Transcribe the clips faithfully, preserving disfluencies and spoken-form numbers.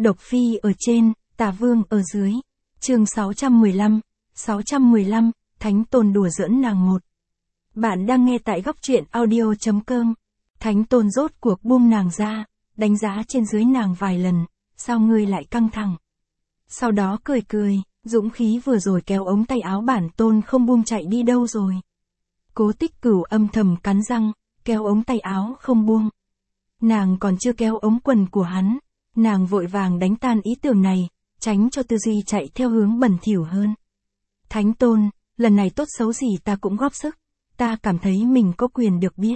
Độc Phi ở trên, Tà Vương ở dưới. Chương sáu trăm mười lăm, sáu trăm mười lăm, Thánh Tôn đùa giỡn nàng một. Bạn đang nghe tại góc truyện audio chấm com. Thánh Tôn rốt cuộc buông nàng ra, đánh giá trên dưới nàng vài lần, sao ngươi lại căng thẳng. Sau đó cười cười, dũng khí vừa rồi kéo ống tay áo bản Tôn không buông chạy đi đâu rồi. Cố Tích Cửu âm thầm cắn răng, kéo ống tay áo không buông. Nàng còn chưa kéo ống quần của hắn, nàng vội vàng đánh tan ý tưởng này, tránh cho tư duy chạy theo hướng bẩn thỉu hơn. Thánh Tôn, lần này tốt xấu gì ta cũng góp sức, ta cảm thấy mình có quyền được biết.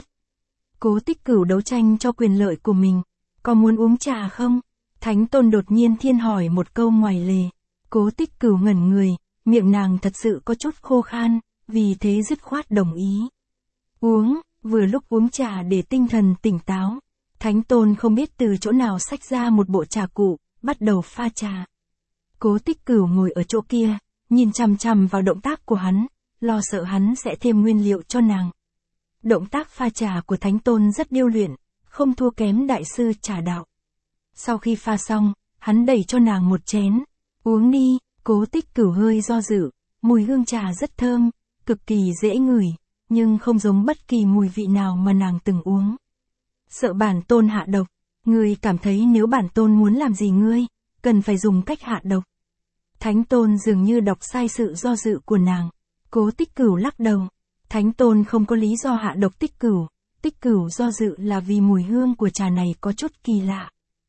Cố Tích Cửu đấu tranh cho quyền lợi của mình, có muốn uống trà không? Thánh Tôn đột nhiên thiên hỏi một câu ngoài lề. Cố Tích Cửu ngẩn người, miệng nàng thật sự có chút khô khan, vì thế dứt khoát đồng ý. Uống, vừa lúc uống trà để tinh thần tỉnh táo. Thánh Tôn không biết từ chỗ nào xách ra một bộ trà cụ, bắt đầu pha trà. Cố Tích Cửu ngồi ở chỗ kia, nhìn chằm chằm vào động tác của hắn, lo sợ hắn sẽ thêm nguyên liệu cho nàng. Động tác pha trà của Thánh Tôn rất điêu luyện, không thua kém đại sư trà đạo. Sau khi pha xong, hắn đẩy cho nàng một chén. Uống đi. Cố Tích Cửu hơi do dự, mùi hương trà rất thơm, cực kỳ dễ ngửi, nhưng không giống bất kỳ mùi vị nào mà nàng từng uống. Sợ bản Tôn hạ độc, ngươi cảm thấy nếu bản Tôn muốn làm gì ngươi, cần phải dùng cách hạ độc. Thánh Tôn dường như đọc sai sự do dự của nàng. Cố Tích Cửu lắc đầu. Thánh Tôn không có lý do hạ độc Tích Cửu, Tích Cửu do dự là vì mùi hương của trà này có chút kỳ lạ.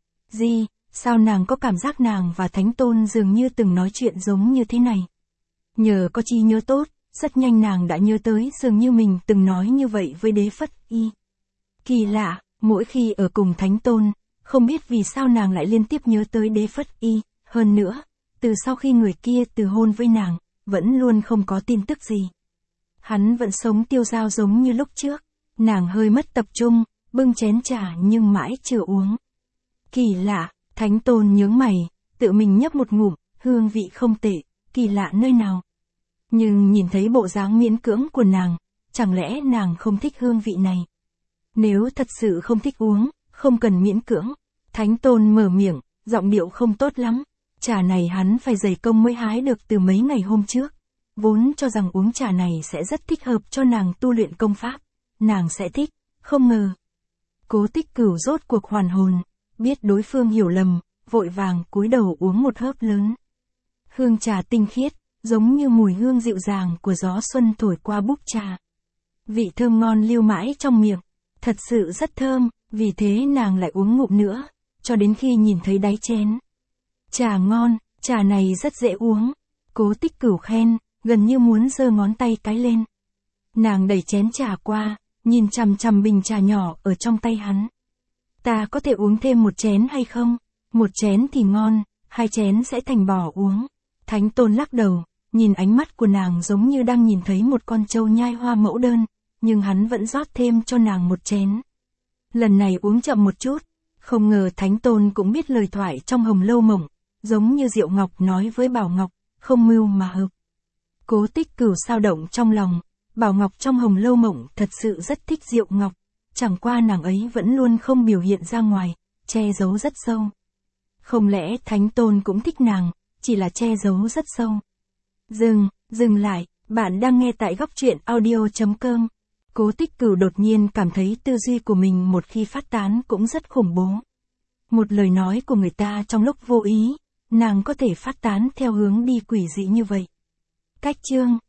Gì, sao nàng có cảm giác nàng và Thánh Tôn dường như từng nói chuyện giống như thế này? Nhờ có trí nhớ tốt, rất nhanh nàng đã nhớ tới dường như mình từng nói như vậy với Đế Phất Y. Kỳ lạ, mỗi khi ở cùng Thánh Tôn, không biết vì sao nàng lại liên tiếp nhớ tới Đế Phất Y, hơn nữa, từ sau khi người kia từ hôn với nàng, vẫn luôn không có tin tức gì. Hắn vẫn sống tiêu dao giống như lúc trước, nàng hơi mất tập trung, bưng chén trà nhưng mãi chưa uống. Kỳ lạ, Thánh Tôn nhướng mày, tự mình nhấp một ngụm, hương vị không tệ, kỳ lạ nơi nào. Nhưng nhìn thấy bộ dáng miễn cưỡng của nàng, chẳng lẽ nàng không thích hương vị này? Nếu thật sự không thích uống, không cần miễn cưỡng. Thánh Tôn mở miệng, giọng điệu không tốt lắm. Trà này hắn phải dày công mới hái được từ mấy ngày hôm trước. Vốn cho rằng uống trà này sẽ rất thích hợp cho nàng tu luyện công pháp. Nàng sẽ thích, không ngờ. Cố Tích Cửu rốt cuộc hoàn hồn, biết đối phương hiểu lầm, vội vàng cúi đầu uống một hớp lớn. Hương trà tinh khiết, giống như mùi hương dịu dàng của gió xuân thổi qua búp trà. Vị thơm ngon lưu mãi trong miệng, thật sự rất thơm, vì thế nàng lại uống ngụm nữa, cho đến khi nhìn thấy đáy chén. Trà ngon, trà này rất dễ uống. Cố Tích Cửu khen, gần như muốn giơ ngón tay cái lên. Nàng đẩy chén trà qua, nhìn chằm chằm bình trà nhỏ ở trong tay hắn. Ta có thể uống thêm một chén hay không? Một chén thì ngon, hai chén sẽ thành bỏ uống. Thánh Tôn lắc đầu, nhìn ánh mắt của nàng giống như đang nhìn thấy một con trâu nhai hoa mẫu đơn, nhưng hắn vẫn rót thêm cho nàng một chén. Lần này uống chậm một chút, không ngờ Thánh Tôn cũng biết lời thoại trong Hồng Lâu Mộng, giống như Diệu Ngọc nói với Bảo Ngọc, không mưu mà hợp. Cố Tích Cửu sao động trong lòng, Bảo Ngọc trong Hồng Lâu Mộng thật sự rất thích Diệu Ngọc, chẳng qua nàng ấy vẫn luôn không biểu hiện ra ngoài, che giấu rất sâu. Không lẽ Thánh Tôn cũng thích nàng, chỉ là che giấu rất sâu. Dừng, dừng lại, bạn đang nghe tại góc truyện audio chấm com. Cố Tích Cửu đột nhiên cảm thấy tư duy của mình một khi phát tán cũng rất khủng bố. Một lời nói của người ta trong lúc vô ý, nàng có thể phát tán theo hướng đi quỷ dị như vậy. Cách chương